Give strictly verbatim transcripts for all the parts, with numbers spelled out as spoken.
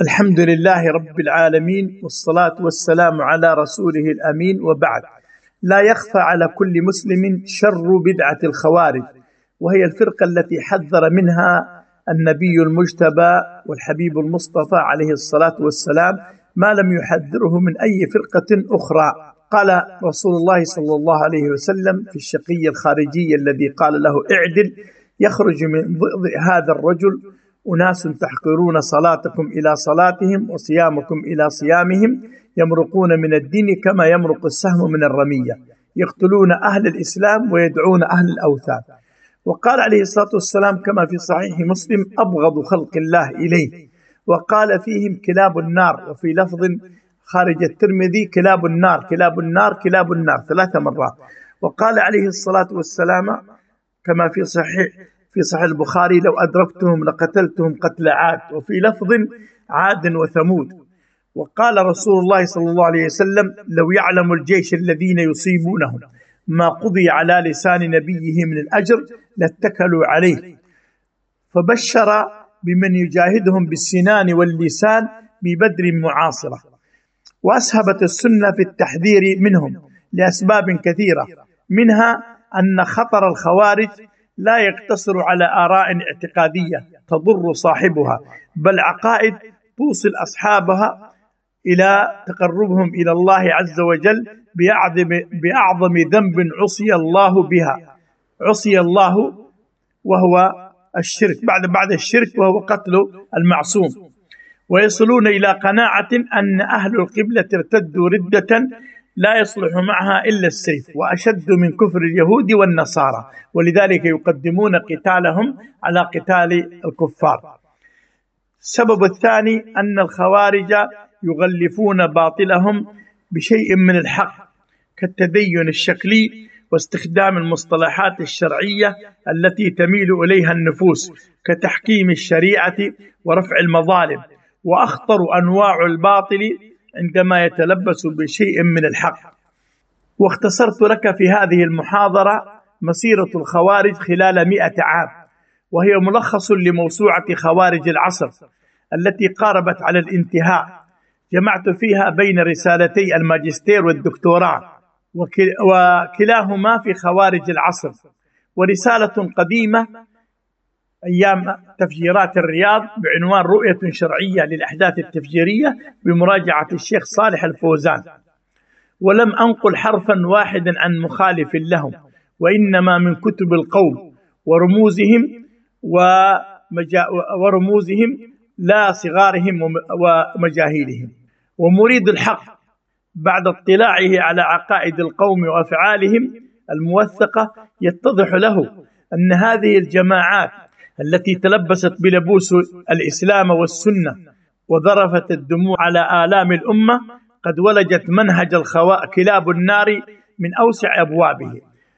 الحمد لله رب العالمين، والصلاة والسلام على رسوله الأمين، وبعد. لا يخفى على كل مسلم شر بدعة الخوارج، وهي الفرقة التي حذر منها النبي المجتبى والحبيب المصطفى عليه الصلاة والسلام ما لم يحذره من أي فرقة أخرى. قال رسول الله صلى الله عليه وسلم في الشقي الخارجي الذي قال له اعدل: يخرج من ضئضئ هذا الرجل أناس تحقرون صلاتكم إلى صلاتهم وصيامكم إلى صيامهم، يمرقون من الدين كما يمرق السهم من الرمية، يقتلون أهل الإسلام ويدعون أهل الأوثان. وقال عليه الصلاة والسلام كما في صحيح مسلم: أبغض خلق الله إليه، وقال فيهم كلاب النار، وفي لفظ خارج الترمذي: كلاب النار كلاب النار كلاب النار ثلاث مرات. وقال عليه الصلاة والسلام كما في صحيح في صحيح البخاري: لو أدركتهم لقتلتهم قتل عاد، وفي لفظ: عاد وثمود. وقال رسول الله صلى الله عليه وسلم: لو يعلم الجيش الذين يصيبونهم ما قضي على لسان نبيه من الأجر لاتكلوا عليه، فبشر بمن يجاهدهم بالسنان واللسان ببدر معاصرة. وأسهبت السنة في التحذير منهم لأسباب كثيرة، منها أن خطر الخوارج لا يقتصر على آراء اعتقادية تضر صاحبها، بل عقائد توصل أصحابها إلى تقربهم إلى الله عز وجل بأعظم, بأعظم ذنب عصي الله بها عصي الله وهو الشرك، بعد بعد الشرك وهو قتل المعصوم. ويصلون إلى قناعة أن أهل القبلة ارتدوا ردة لا يصلح معها إلا السيف، وأشد من كفر اليهود والنصارى، ولذلك يقدمون قتالهم على قتال الكفار. السبب الثاني أن الخوارج يغلفون باطلهم بشيء من الحق كالتدين الشكلي واستخدام المصطلحات الشرعية التي تميل إليها النفوس كتحكيم الشريعة ورفع المظالم. وأخطر أنواع الباطل عندما يتلبس بشيء من الحق. واختصرت لك في هذه المحاضرة مسيرة الخوارج خلال مئة عام، وهي ملخص لموسوعة خوارج العصر التي قاربت على الانتهاء. جمعت فيها بين رسالتي الماجستير والدكتوراه، وكلاهما في خوارج العصر، ورسالة قديمة أيام تفجيرات الرياض بعنوان رؤية شرعية للأحداث التفجيرية بمراجعة الشيخ صالح الفوزان. ولم أنقل حرفا واحدا عن مخالف لهم، وإنما من كتب القوم ورموزهم ومجا ورموزهم لا صغارهم ومجاهيلهم. ومريد الحق بعد اطلاعه على عقائد القوم وأفعالهم الموثقة يتضح له أن هذه الجماعات التي تلبست بلبوس الإسلام والسنة وذرفت الدموع على آلام الأمة قد ولجت منهج الخواء كلاب النار من أوسع أبوابه،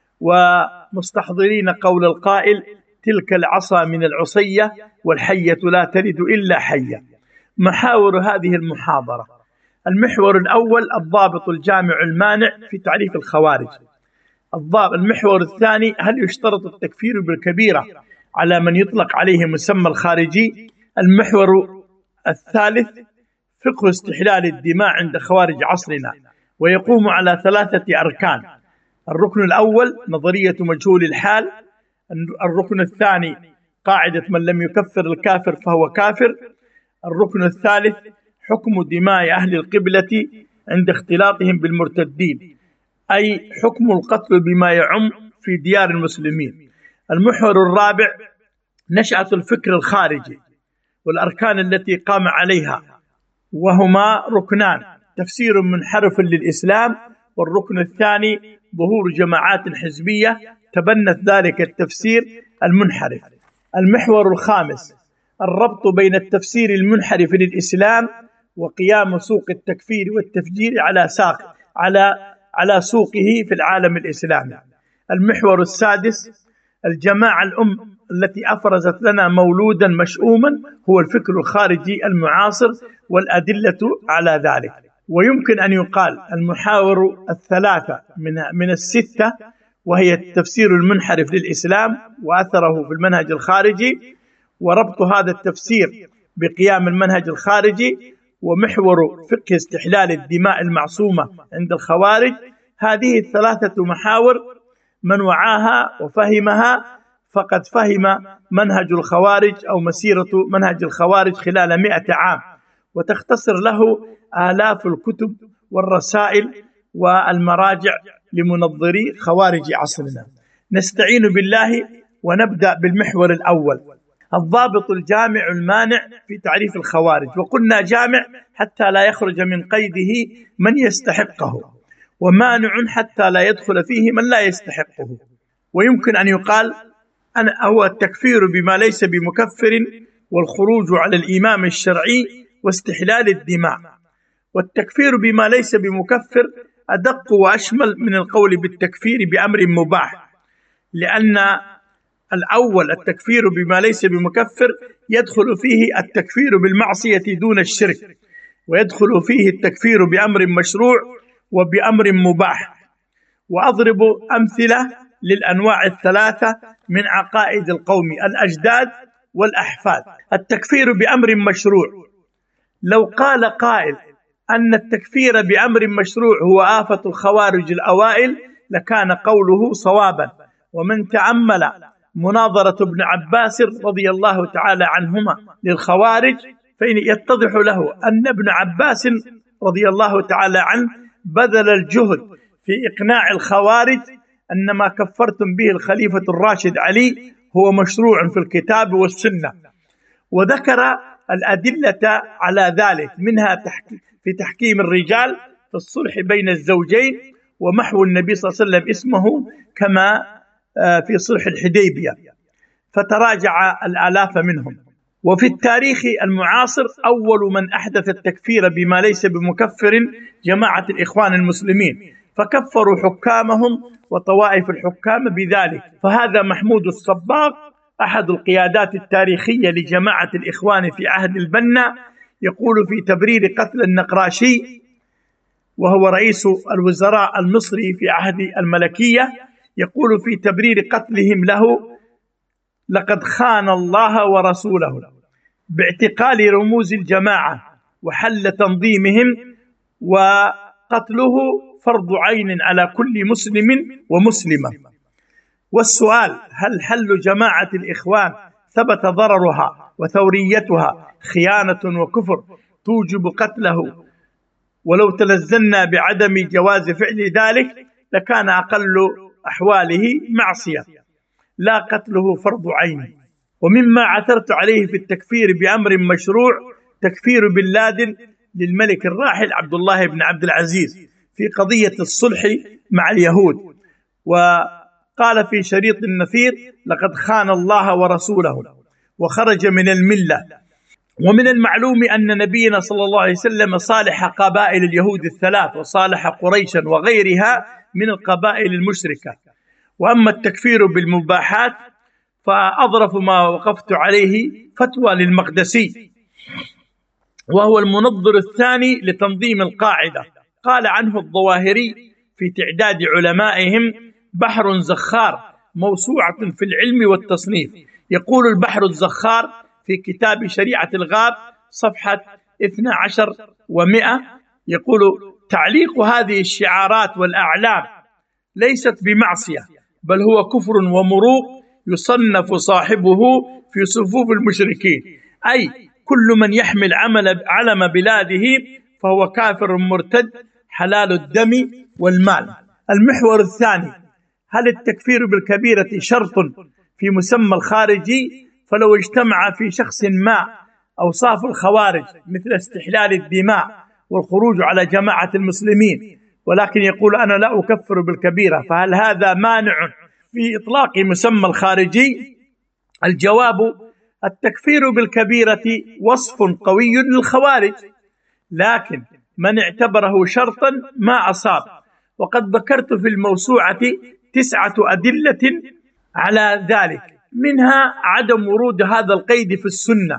ومستحضرين قول القائل: تلك العصا من العصية والحية لا تلد إلا حية. محاور هذه المحاضرة: المحور الأول الضابط الجامع المانع في تعريف الخوارج. المحور الثاني: هل يشترط التكفير بالكبيرة على من يطلق عليه مسمى الخارجي؟ المحور الثالث: فقه استحلال الدماء عند خوارج عصرنا، ويقوم على ثلاثة أركان. الركن الأول نظرية مجهول الحال. الركن الثاني قاعدة من لم يكفر الكافر فهو كافر. الركن الثالث حكم دماء أهل القبلة عند اختلاطهم بالمرتدين، أي حكم القتل بما يعم في ديار المسلمين. المحور الرابع نشأة الفكر الخارجي والأركان التي قام عليها، وهما ركنان: تفسير منحرف للإسلام، والركن الثاني ظهور جماعات حزبية تبنت ذلك التفسير المنحرف. المحور الخامس الربط بين التفسير المنحرف للإسلام وقيام سوق التكفير والتفجير على ساق على على سوقه في العالم الإسلامي. المحور السادس الجماعة الأم التي أفرزت لنا مولودا مشؤوما هو الفكر الخارجي المعاصر والأدلة على ذلك. ويمكن أن يقال المحاور الثلاثة من من الستة، وهي التفسير المنحرف للإسلام وأثره في المنهج الخارجي، وربط هذا التفسير بقيام المنهج الخارجي ومحور فقه استحلال الدماء المعصومة عند الخوارج. هذه الثلاثة محاور من وعاها وفهمها فقد فهم منهج الخوارج أو مسيرة منهج الخوارج خلال مئة عام، وتختصر له آلاف الكتب والرسائل والمراجع لمنظري خوارج عصرنا. نستعين بالله ونبدأ بالمحور الأول، الضابط الجامع المانع في تعريف الخوارج. وقلنا جامع حتى لا يخرج من قيده من يستحقه، ومانع حتى لا يدخل فيه من لا يستحقه. ويمكن أن يقال أن هو التكفير بما ليس بمكفر، والخروج على الإمام الشرعي، واستحلال الدماء. والتكفير بما ليس بمكفر أدق وأشمل من القول بالتكفير بأمر مباح، لأن الأول التكفير بما ليس بمكفر يدخل فيه التكفير بالمعصية دون الشرك، ويدخل فيه التكفير بأمر مشروع وبأمر مباح. وأضرب أمثلة للأنواع الثلاثة من عقائد القوم الأجداد والأحفاد. التكفير بأمر مشروع، لو قال قائل أن التكفير بأمر مشروع هو آفة الخوارج الأوائل لكان قوله صوابا. ومن تأمل مناظرة ابن عباس رضي الله تعالى عنهما للخوارج فإن يتضح له أن ابن عباس رضي الله تعالى عنه بذل الجهد في إقناع الخوارج أن ما كفرتم به الخليفة الراشد علي هو مشروع في الكتاب والسنة، وذكر الأدلة على ذلك، منها في تحكيم الرجال في الصلح بين الزوجين ومحو النبي صلى الله عليه وسلم اسمه كما في صلح الحديبية، فتراجع الآلاف منهم. وفي التاريخ المعاصر أول من أحدث التكفير بما ليس بمكفر جماعة الإخوان المسلمين، فكفروا حكامهم وطوائف الحكام بذلك. فهذا محمود الصباغ أحد القيادات التاريخية لجماعة الإخوان في عهد البنا يقول في تبرير قتل النقراشي، وهو رئيس الوزراء المصري في عهد الملكية، يقول في تبرير قتلهم له: لقد خان الله ورسوله باعتقال رموز الجماعة وحل تنظيمهم، وقتله فرض عين على كل مسلم ومسلمة. والسؤال: هل حل جماعة الإخوان ثبت ضررها وثوريتها خيانة وكفر توجب قتله؟ ولو تلزمنا بعدم جواز فعل ذلك لكان أقل أحواله معصية، لا قتله فرض عين. ومما عثرت عليه في التكفير بأمر مشروع تكفير بن لادن للملك الراحل عبد الله بن عبد العزيز في قضية الصلح مع اليهود، وقال في شريط النفير: لقد خان الله ورسوله وخرج من الملة. ومن المعلوم أن نبينا صلى الله عليه وسلم صالح قبائل اليهود الثلاث، وصالح قريشا وغيرها من القبائل المشركة. وأما التكفير بالمباحات فأظرف ما وقفت عليه فتوى للمقدسي، وهو المنظر الثاني لتنظيم القاعدة، قال عنه الظواهري في تعداد علمائهم: بحر زخار موسوعة في العلم والتصنيف. يقول البحر الزخار في كتاب شريعة الغاب صفحة اثنتا عشرة ومئة، يقول: تعليق هذه الشعارات والأعلام ليست بمعصية، بل هو كفر ومروق يصنف صاحبه في صفوف المشركين، أي كل من يحمل عمل علم بلاده فهو كافر مرتد حلال الدم والمال. المحور الثاني: هل التكفير بالكبيرة شرط في مسمى الخارجي؟ فلو اجتمع في شخص ما أوصاف الخوارج مثل استحلال الدماء والخروج على جماعة المسلمين، ولكن يقول أنا لا أكفر بالكبيرة، فهل هذا مانع في إطلاق مسمى الخارجي؟ الجواب: التكفير بالكبيرة وصف قوي للخوارج، لكن من اعتبره شرطا ما أصاب. وقد ذكرت في الموسوعة تسعة أدلة على ذلك، منها عدم ورود هذا القيد في السنة،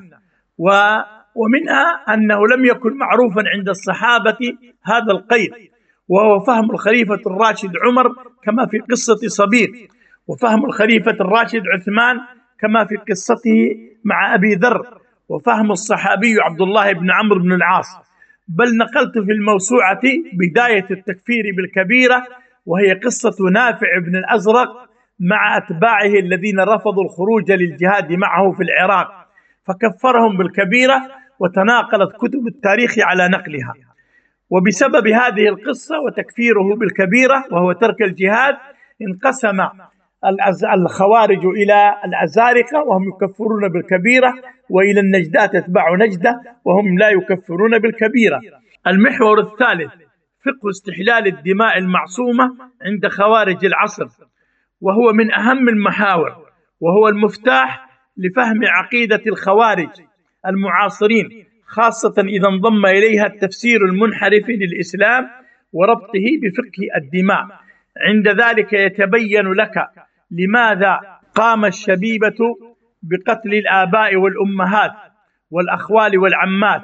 ومنها أنه لم يكن معروفا عند الصحابة هذا القيد، وهو فهم الخليفة الراشد عمر كما في قصة صبيغ، وفهم الخليفة الراشد عثمان كما في قصته مع أبي ذر، وفهم الصحابي عبد الله بن عمرو بن العاص، بل نقلت في الموسوعة بداية التكفير بالكبيرة، وهي قصة نافع بن الأزرق مع أتباعه الذين رفضوا الخروج للجهاد معه في العراق، فكفرهم بالكبيرة، وتناقلت كتب التاريخ على نقلها. وبسبب هذه القصة وتكفيره بالكبيرة وهو ترك الجهاد، انقسم الخوارج إلى الأزارقة وهم يكفرون بالكبيرة، وإلى النجدات تتبع نجدة وهم لا يكفرون بالكبيرة. المحور الثالث فقه استحلال الدماء المعصومة عند خوارج العصر، وهو من أهم المحاور، وهو المفتاح لفهم عقيدة الخوارج المعاصرين، خاصة إذا انضم إليها التفسير المنحرف للإسلام وربطه بفقه الدماء. عند ذلك يتبين لك لماذا قام الشبيبة بقتل الآباء والأمهات والأخوال والعمات،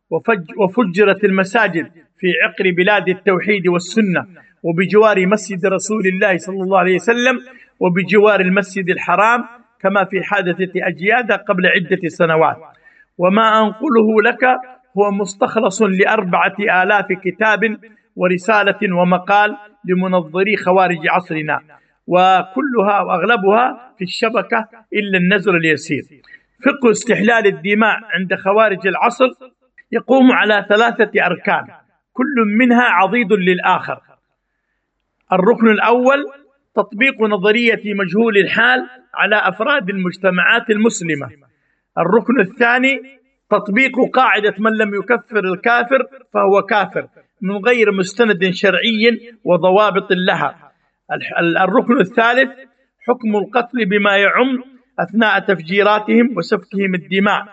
وفجرت المساجد في عقر بلاد التوحيد والسنة، وبجوار مسجد رسول الله صلى الله عليه وسلم، وبجوار المسجد الحرام، كما في حادثة أجيادة قبل عدة سنوات. وما أنقله لك هو مستخلص لأربعة آلاف كتاب ورسالة ومقال لمنظري خوارج عصرنا، وكلها وأغلبها في الشبكة إلا النزر اليسير. فقه استحلال الدماء عند خوارج العصر يقوم على ثلاثة أركان، كل منها عضيد للآخر. الركن الأول تطبيق نظرية مجهول الحال على أفراد المجتمعات المسلمة. الركن الثاني تطبيق قاعدة من لم يكفر الكافر فهو كافر من غير مستند شرعي وضوابط لها. الركن الثالث حكم القتل بما يعم أثناء تفجيراتهم وسفكهم الدماء.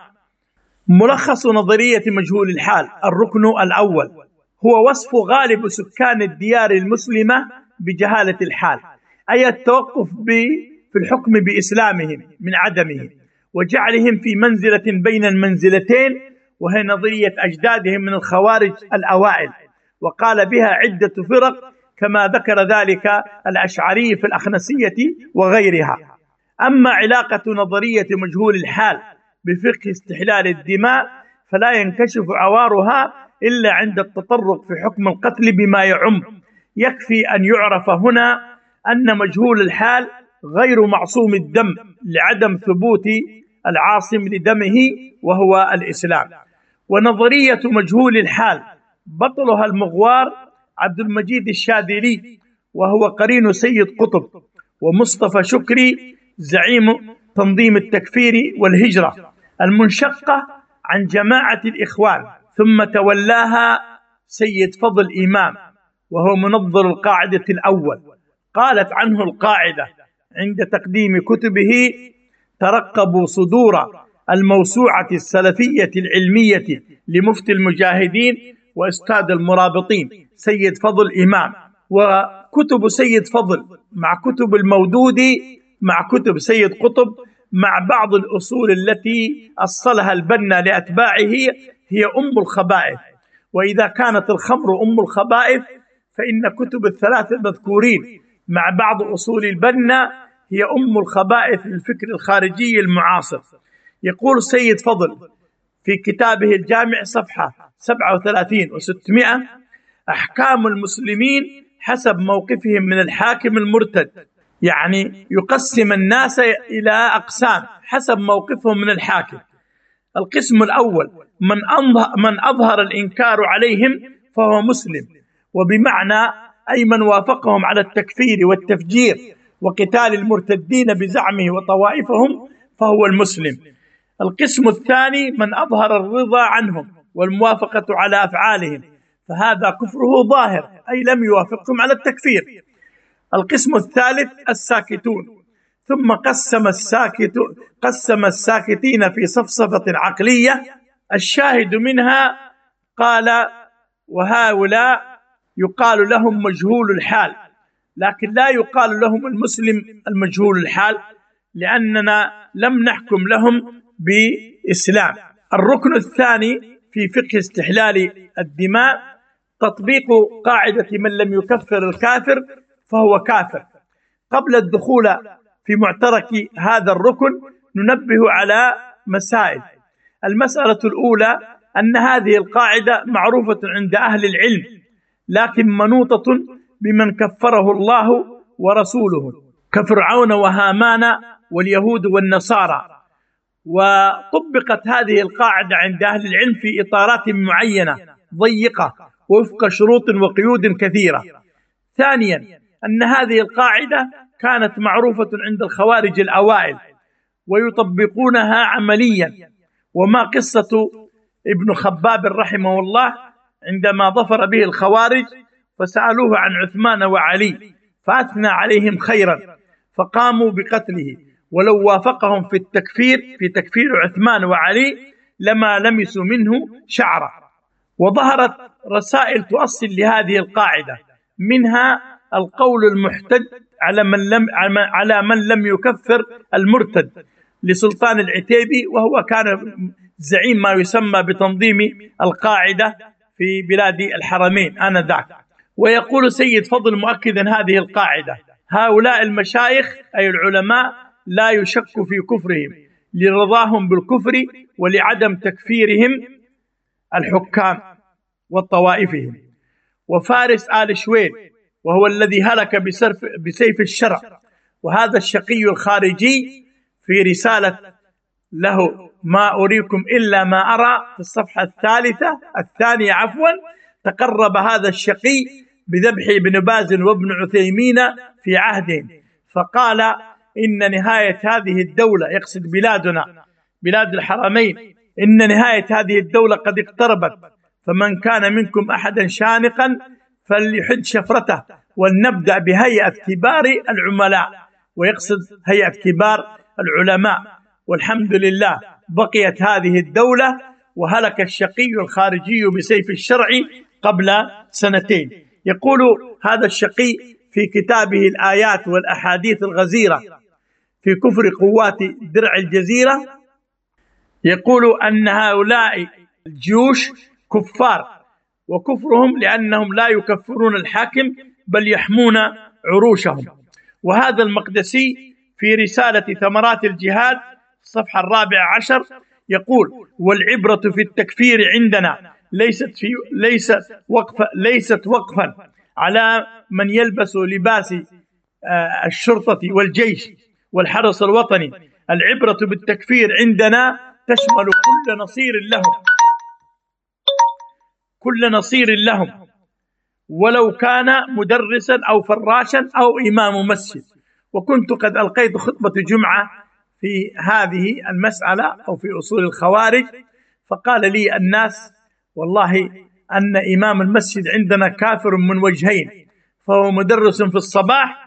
ملخص نظرية مجهول الحال: الركن الأول هو وصف غالب سكان الديار المسلمة بجهالة الحال، أي التوقف في الحكم بإسلامهم من عدمه، وجعلهم في منزلة بين المنزلتين، وهي نظرية أجدادهم من الخوارج الأوائل، وقال بها عدة فرق كما ذكر ذلك الأشعري في الأخنسية وغيرها. أما علاقة نظرية مجهول الحال بفقه استحلال الدماء فلا ينكشف عوارها إلا عند التطرق في حكم القتل بما يعم. يكفي أن يعرف هنا أن مجهول الحال غير معصوم الدم لعدم ثبوت العاصم لدمه وهو الإسلام. ونظرية مجهول الحال بطلها المغوار عبد المجيد الشاذلي، وهو قرين سيد قطب، ومصطفى شكري زعيم تنظيم التكفير والهجرة المنشقة عن جماعة الإخوان، ثم تولاها سيد فضل إمام وهو منظر القاعدة الأول. قالت عنه القاعدة عند تقديم كتبه: ترقبوا صدور الموسوعة السلفية العلمية لمفتي المجاهدين وأستاذ المرابطين سيد فضل إمام. وكتب سيد فضل مع كتب المودودي مع كتب سيد قطب مع بعض الأصول التي أصلها البنا لأتباعه هي أم الخبائث. وإذا كانت الخمر أم الخبائث فإن كتب الثلاثة المذكورين مع بعض أصول البنا هي أم الخبائث للفكر الخارجي المعاصر. يقول سيد فضل في كتابه الجامع صفحة سبعة وثلاثين وستمائة: أحكام المسلمين حسب موقفهم من الحاكم المرتد، يعني يقسم الناس إلى أقسام حسب موقفهم من الحاكم. القسم الأول من من أظهر الإنكار عليهم فهو مسلم، وبمعنى أي من وافقهم على التكفير والتفجير وقتال المرتدين بزعمه وطوائفهم فهو المسلم. القسم الثاني من أظهر الرضا عنهم والموافقة على أفعالهم، فهذا كفره ظاهر أي لم يوافقهم على التكفير. القسم الثالث الساكتون. ثم قسم الساكت قسم الساكتين في صفصفة عقلية الشاهد منها قال: وهؤلاء يقال لهم مجهول الحال، لكن لا يقال لهم المسلم المجهول الحال، لأننا لم نحكم لهم بإسلام. الركن الثاني في فقه استحلال الدماء تطبيق قاعدة من لم يكفر الكافر فهو كافر. قبل الدخول في معترك هذا الركن ننبه على مسائل. المسألة الأولى أن هذه القاعدة معروفة عند أهل العلم، لكن منوطة بمن كفره الله ورسوله كفرعون وهامان واليهود والنصارى. وطبقت هذه القاعدة عند أهل العلم في إطارات معينة ضيقة وفق شروط وقيود كثيرة. ثانيا أن هذه القاعدة كانت معروفة عند الخوارج الأوائل ويطبقونها عمليا. وما قصة ابن خباب رحمه الله عندما ظفر به الخوارج فسألوه عن عثمان وعلي فأثنى عليهم خيرا فقاموا بقتله، ولو وافقهم في التكفير في تكفير عثمان وعلي لما لمسوا منه شعرة. وظهرت رسائل تؤصل لهذه القاعدة، منها القول المحتج على من لم على من لم يكفر المرتد لسلطان العتيبي، وهو كان زعيم ما يسمى بتنظيم القاعدة في بلاد الحرمين آنذاك. ويقول سيد فضل مؤكدا هذه القاعدة: هؤلاء المشايخ أي العلماء لا يشك في كفرهم لرضاهم بالكفر ولعدم تكفيرهم الحكام وطوائفهم. وفارس آل شويل وهو الذي هلك بسيف الشرع، وهذا الشقي الخارجي في رسالة له ما أريكم إلا ما أرى في الصفحة الثالثة الثانية عفوا تقرب هذا الشقي بذبح ابن باز وابن عثيمين في عهدهم، فقال إن نهاية هذه الدولة، يقصد بلادنا بلاد الحرمين، إن نهاية هذه الدولة قد اقتربت، فمن كان منكم أحدا شانقا فليحد شفرته، ولنبدأ بهيئة كبار العملاء، ويقصد هيئة كبار العلماء. والحمد لله بقيت هذه الدولة، وهلك الشقي الخارجي بسيف الشرع قبل سنتين. يقول هذا الشقي في كتابه الآيات والأحاديث الغزيرة في كفر قوات درع الجزيرة، يقول أن هؤلاء الجيوش كفار، وكفرهم لأنهم لا يكفرون الحاكم بل يحمون عروشهم. وهذا المقدسي في رسالة ثمرات الجهاد الصفحة الرابعة عشر يقول: والعبرة في التكفير عندنا ليست في ليست وقفا ليست وقفا على من يلبس لباس الشرطة والجيش والحرس الوطني. العبرة بالتكفير عندنا تشمل كل نصير لهم كل نصير لهم ولو كان مدرسا أو فراشا أو إمام مسجد. وكنت قد ألقيت خطبة جمعة في هذه المسألة أو في أصول الخوارج، فقال لي الناس: والله أن إمام المسجد عندنا كافر من وجهين، فهو مدرس في الصباح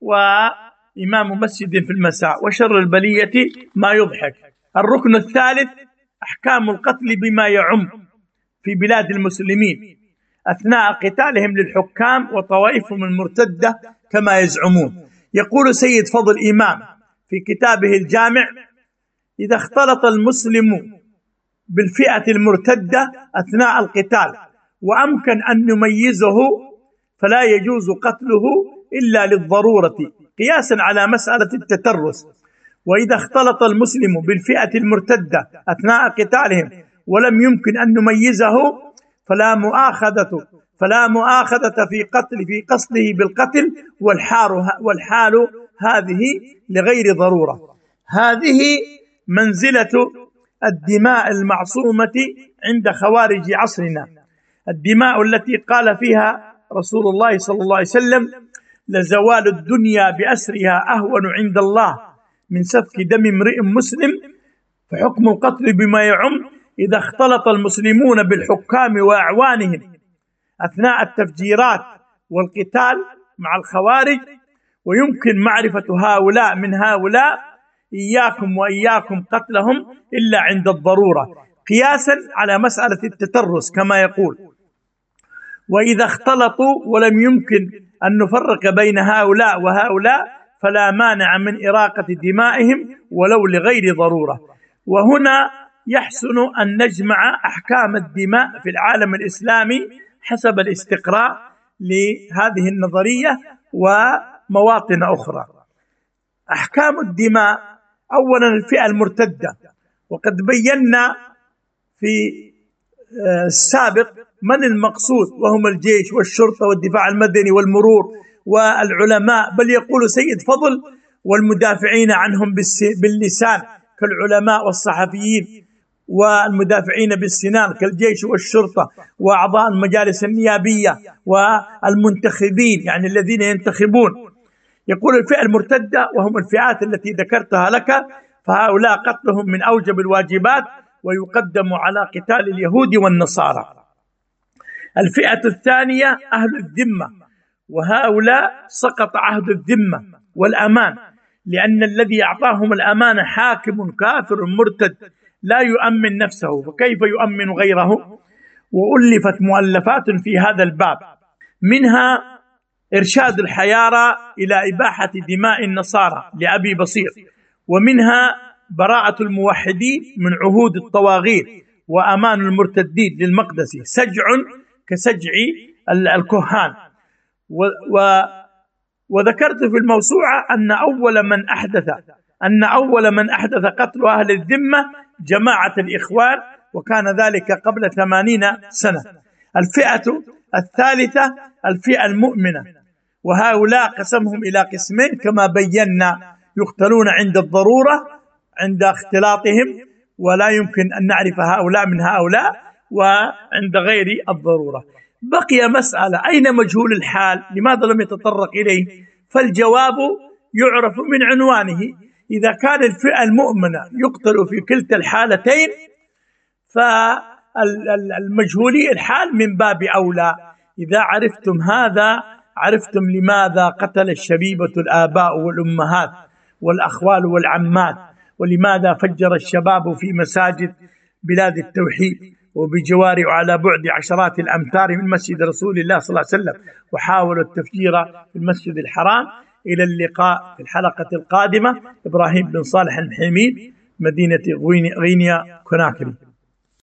وإمام مسجد في المساء، وشر البلية ما يضحك. الركن الثالث أحكام القتل بما يعم في بلاد المسلمين أثناء قتالهم للحكام وطوائفهم المرتدة كما يزعمون. يقول سيد فضل إمام في كتابه الجامع: إذا اختلط المسلم بالفئة المرتدة أثناء القتال وأمكن أن نميزه فلا يجوز قتله إلا للضرورة قياسا على مسألة التترس. وإذا اختلط المسلم بالفئة المرتدة أثناء قتالهم ولم يمكن أن نميزه فلا مؤاخذة فلا مؤاخذة في قتل في قصده بالقتل، والحال والحال هذه لغير ضرورة. هذه منزلة الدماء المعصومة عند خوارج عصرنا، الدماء التي قال فيها رسول الله صلى الله عليه وسلم: لزوال الدنيا بأسرها أهون عند الله من سفك دم امرئ مسلم، فحكم القتل بما يعم إذا اختلط المسلمون بالحكام وأعوانهم أثناء التفجيرات والقتال مع الخوارج. ويمكن معرفة هؤلاء من هؤلاء، إياكم وإياكم قتلهم إلا عند الضرورة قياسا على مسألة التترس كما يقول. وإذا اختلطوا ولم يمكن أن نفرق بين هؤلاء وهؤلاء فلا مانع من إراقة دمائهم ولو لغير ضرورة. وهنا يحسن أن نجمع أحكام الدماء في العالم الإسلامي حسب الاستقراء لهذه النظرية ومواطن أخرى. أحكام الدماء: أولا الفئة المرتدة، وقد بينا في السابق من المقصود، وهم الجيش والشرطة والدفاع المدني والمرور والعلماء، بل يقول سيد فضل والمدافعين عنهم باللسان كالعلماء والصحفيين، والمدافعين بالسنان كالجيش والشرطة، وأعضاء المجالس النيابية والمنتخبين يعني الذين ينتخبون. يقول الفئة المرتدة وهم الفئات التي ذكرتها لك، فهؤلاء قتلهم من أوجب الواجبات ويقدم على قتال اليهود والنصارى. الفئة الثانية أهل الذمة، وهؤلاء سقط عهد الذمة والأمان، لأن الذي أعطاهم الأمانة حاكم كافر مرتد لا يؤمن نفسه، فكيف يؤمن غيره؟ وألفت مؤلفات في هذا الباب، منها إرشاد الحيارى إلى إباحة دماء النصارى لأبي بصير، ومنها براءة الموحدين من عهود الطواغيت وأمان المرتدين للمقدسي، سجع كسجع الكهان. و وذكرت في الموسوعة أن أول من أحدث أن أول من أحدث قتل أهل الذمة جماعة الإخوان، وكان ذلك قبل ثمانين سنة. الفئة الثالثة الفئة المؤمنة، وهؤلاء قسمهم إلى قسمين كما بينا، يقتلون عند الضرورة عند اختلاطهم، ولا يمكن أن نعرف هؤلاء من هؤلاء، وعند غير الضرورة. بقي مسألة، أين مجهول الحال؟ لماذا لم يتطرق إليه؟ فالجواب يعرف من عنوانه، إذا كان الفئة المؤمنة يقتل في كلتا الحالتين فالمجهولي الحال من باب أولى. إذا عرفتم هذا عرفتم لماذا قتل الشبيبة الآباء والأمهات والأخوال والعمات، ولماذا فجر الشباب في مساجد بلاد التوحيد وبجوار على بعد عشرات الأمتار من مسجد رسول الله صلى الله عليه وسلم، وحاولوا التفجير في المسجد الحرام. إلى اللقاء في الحلقة القادمة. إبراهيم بن صالح المحيميد، مدينة غينيا كوناكري.